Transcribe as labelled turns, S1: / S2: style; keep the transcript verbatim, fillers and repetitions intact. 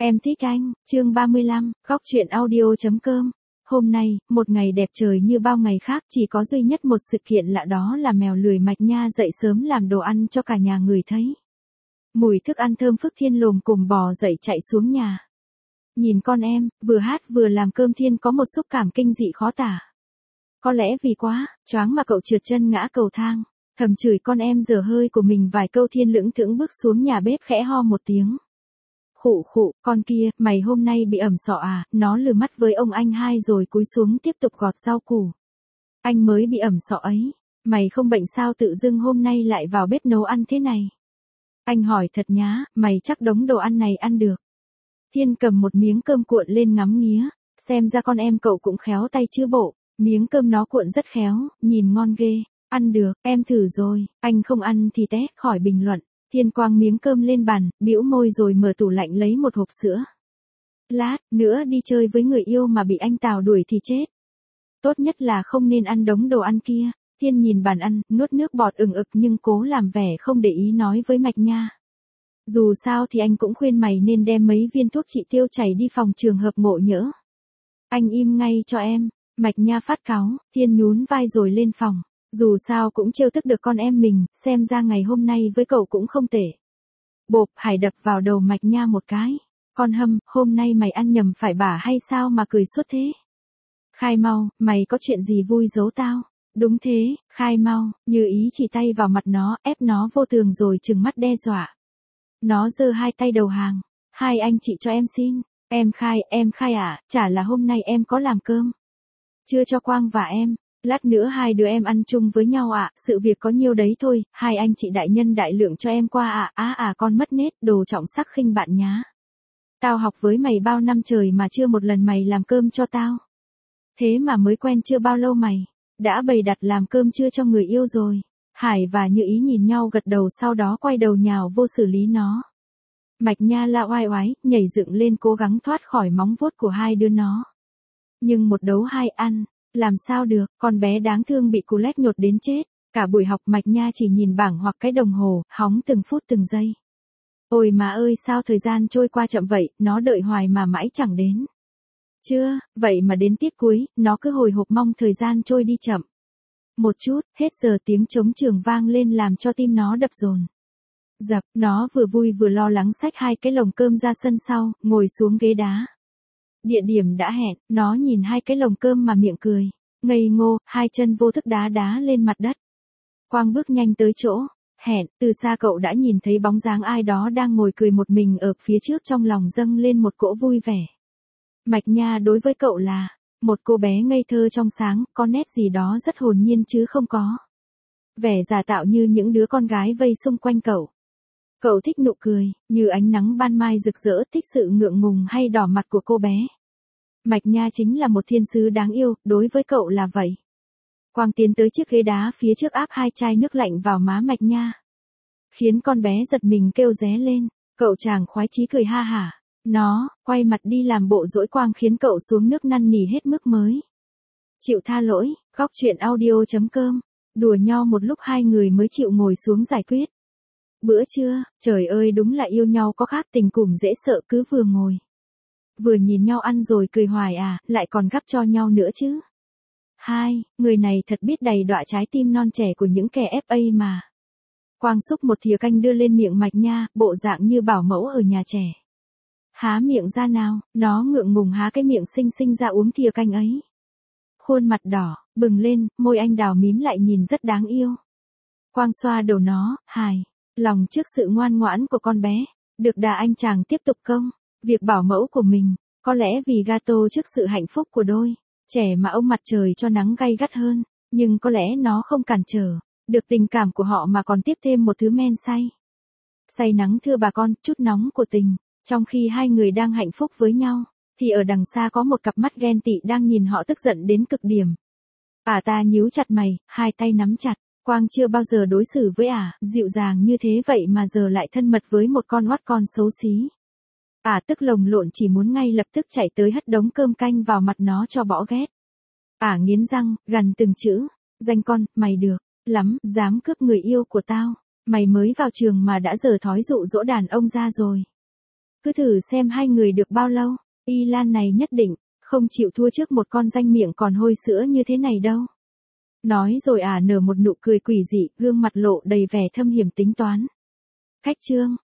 S1: Em thích anh, chương ba mươi lăm, góc truyện audio.com. Hôm nay, một ngày đẹp trời như bao ngày khác, chỉ có duy nhất một sự kiện lạ, đó là mèo lười Mạch Nha dậy sớm làm đồ ăn cho cả nhà người thấy. Mùi thức ăn thơm phức Thiên lồm cồm bò dậy chạy xuống nhà. Nhìn con em, vừa hát vừa làm cơm, Thiên có một xúc cảm kinh dị khó tả. Có lẽ vì quá choáng mà cậu trượt chân ngã cầu thang, thầm chửi con em dở hơi của mình vài câu. Thiên lững thững bước xuống nhà bếp khẽ ho một tiếng. Khụ khụ, con kia, mày hôm nay bị ẩm sọ à? Nó lừ mắt với ông anh hai rồi cúi xuống tiếp tục gọt rau củ. Anh mới bị ẩm sọ ấy, mày không bệnh sao tự dưng hôm nay lại vào bếp nấu ăn thế này? Anh hỏi thật nhá, mày chắc đống đồ ăn này ăn được. Thiên cầm một miếng cơm cuộn lên ngắm nghía, xem ra con em cậu cũng khéo tay chứ bộ, miếng cơm nó cuộn rất khéo, nhìn ngon ghê. Ăn được, em thử rồi, anh không ăn thì té khỏi bình luận. Thiên quang miếng cơm lên bàn, bĩu môi rồi mở tủ lạnh lấy một hộp sữa. Lát nữa đi chơi với người yêu mà bị anh Tào đuổi thì chết. Tốt nhất là không nên ăn đống đồ ăn kia. Thiên nhìn bàn ăn, nuốt nước bọt ừng ực nhưng cố làm vẻ không để ý nói với Mạch Nha. Dù sao thì anh cũng khuyên mày nên đem mấy viên thuốc trị tiêu chảy đi phòng trường hợp ngộ nhỡ. Anh im ngay cho em. Mạch Nha phát cáu, Thiên nhún vai rồi lên phòng. Dù sao cũng trêu tức được con em mình, xem ra ngày hôm nay với cậu cũng không tệ. Bộp, Hải đập vào đầu Mạch Nha một cái. Con hâm, hôm nay mày ăn nhầm phải bả hay sao mà cười suốt thế? Khai mau, mày có chuyện gì vui giấu tao? Đúng thế, khai mau, Như Ý chỉ tay vào mặt nó, ép nó vô tường rồi trừng mắt đe dọa. Nó giơ hai tay đầu hàng. Hai anh chị cho em xin. Em khai, em khai à, chả là hôm nay em có làm cơm. Chưa cho Quang và em. Lát nữa hai đứa em ăn chung với nhau ạ, à, sự việc có nhiêu đấy thôi, hai anh chị đại nhân đại lượng cho em qua ạ, à. Á à, con mất nết, đồ trọng sắc khinh bạn nhá. Tao học với mày bao năm trời mà chưa một lần mày làm cơm cho tao. Thế mà mới quen chưa bao lâu mày đã bày đặt làm cơm chưa cho người yêu rồi. Hải và Như Ý nhìn nhau gật đầu, sau đó quay đầu nhào vô xử lý nó. Mạch Nha la oai oái, nhảy dựng lên cố gắng thoát khỏi móng vuốt của hai đứa nó. Nhưng một đấu hai ăn. Làm sao được, con bé đáng thương bị cú lét nhột đến chết. Cả buổi học Mạch Nha chỉ nhìn bảng hoặc cái đồng hồ, hóng từng phút từng giây. Ôi mà ơi, sao thời gian trôi qua chậm vậy, nó đợi hoài mà mãi chẳng đến. Chưa, vậy mà đến tiết cuối, nó cứ hồi hộp mong thời gian trôi đi chậm. Một chút, hết giờ tiếng trống trường vang lên làm cho tim nó đập dồn. Dập, nó vừa vui vừa lo lắng xách hai cái lồng cơm ra sân sau, ngồi xuống ghế đá. Địa điểm đã hẹn, nó nhìn hai cái lồng cơm mà miệng cười. Ngây ngô, hai chân vô thức đá đá lên mặt đất. Quang bước nhanh tới chỗ hẹn, từ xa cậu đã nhìn thấy bóng dáng ai đó đang ngồi cười một mình ở phía trước, trong lòng dâng lên một cỗ vui vẻ. Mạch Nha đối với cậu là một cô bé ngây thơ trong sáng, có nét gì đó rất hồn nhiên chứ không có vẻ giả tạo như những đứa con gái vây xung quanh cậu. Cậu thích nụ cười, như ánh nắng ban mai rực rỡ, thích sự ngượng ngùng hay đỏ mặt của cô bé. Mạch Nha chính là một thiên sứ đáng yêu, đối với cậu là vậy. Quang tiến tới chiếc ghế đá phía trước áp hai chai nước lạnh vào má Mạch Nha, khiến con bé giật mình kêu ré lên. Cậu chàng khoái chí cười ha hả. Nó quay mặt đi làm bộ dỗi Quang, khiến cậu xuống nước năn nỉ hết mức mới chịu tha lỗi. Góc truyện audio.com. Đùa nhau một lúc hai người mới chịu ngồi xuống giải quyết bữa trưa. Trời ơi, đúng là yêu nhau có khác, tình cùm dễ sợ, cứ vừa ngồi vừa nhìn nhau ăn rồi cười hoài à, lại còn gắp cho nhau nữa chứ. Hai, người này thật biết đầy đọa trái tim non trẻ của những kẻ ép a mà. Quang xúc một thìa canh đưa lên miệng Mạch Nha, bộ dạng như bảo mẫu ở nhà trẻ. Há miệng ra nào, nó ngượng ngùng há cái miệng xinh xinh ra uống thìa canh ấy. Khuôn mặt đỏ bừng lên, môi anh đào mím lại nhìn rất đáng yêu. Quang xoa đầu nó, hài lòng trước sự ngoan ngoãn của con bé. Được đà anh chàng tiếp tục công việc bảo mẫu của mình, có lẽ vì gato trước sự hạnh phúc của đôi trẻ mà ông mặt trời cho nắng gay gắt hơn, nhưng có lẽ nó không cản trở được tình cảm của họ mà còn tiếp thêm một thứ men say. Say nắng thưa bà con, chút nóng của tình. Trong khi hai người đang hạnh phúc với nhau, thì ở đằng xa có một cặp mắt ghen tị đang nhìn họ tức giận đến cực điểm. Ả ta nhíu chặt mày, hai tay nắm chặt. Quang chưa bao giờ đối xử với ả dịu dàng như thế, vậy mà giờ lại thân mật với một con oát con xấu xí. Ả tức lồng lộn, chỉ muốn ngay lập tức chạy tới hất đống cơm canh vào mặt nó cho bỏ ghét. Ả nghiến răng, gằn từng chữ. Danh con, mày được lắm, dám cướp người yêu của tao. Mày mới vào trường mà đã dở thói dụ dỗ đàn ông ra rồi. Cứ thử xem hai người được bao lâu, Y Lan này nhất định, không chịu thua trước một con danh miệng còn hôi sữa như thế này đâu. Nói rồi ả nở một nụ cười quỷ dị, gương mặt lộ đầy vẻ thâm hiểm tính toán. Khách Trương,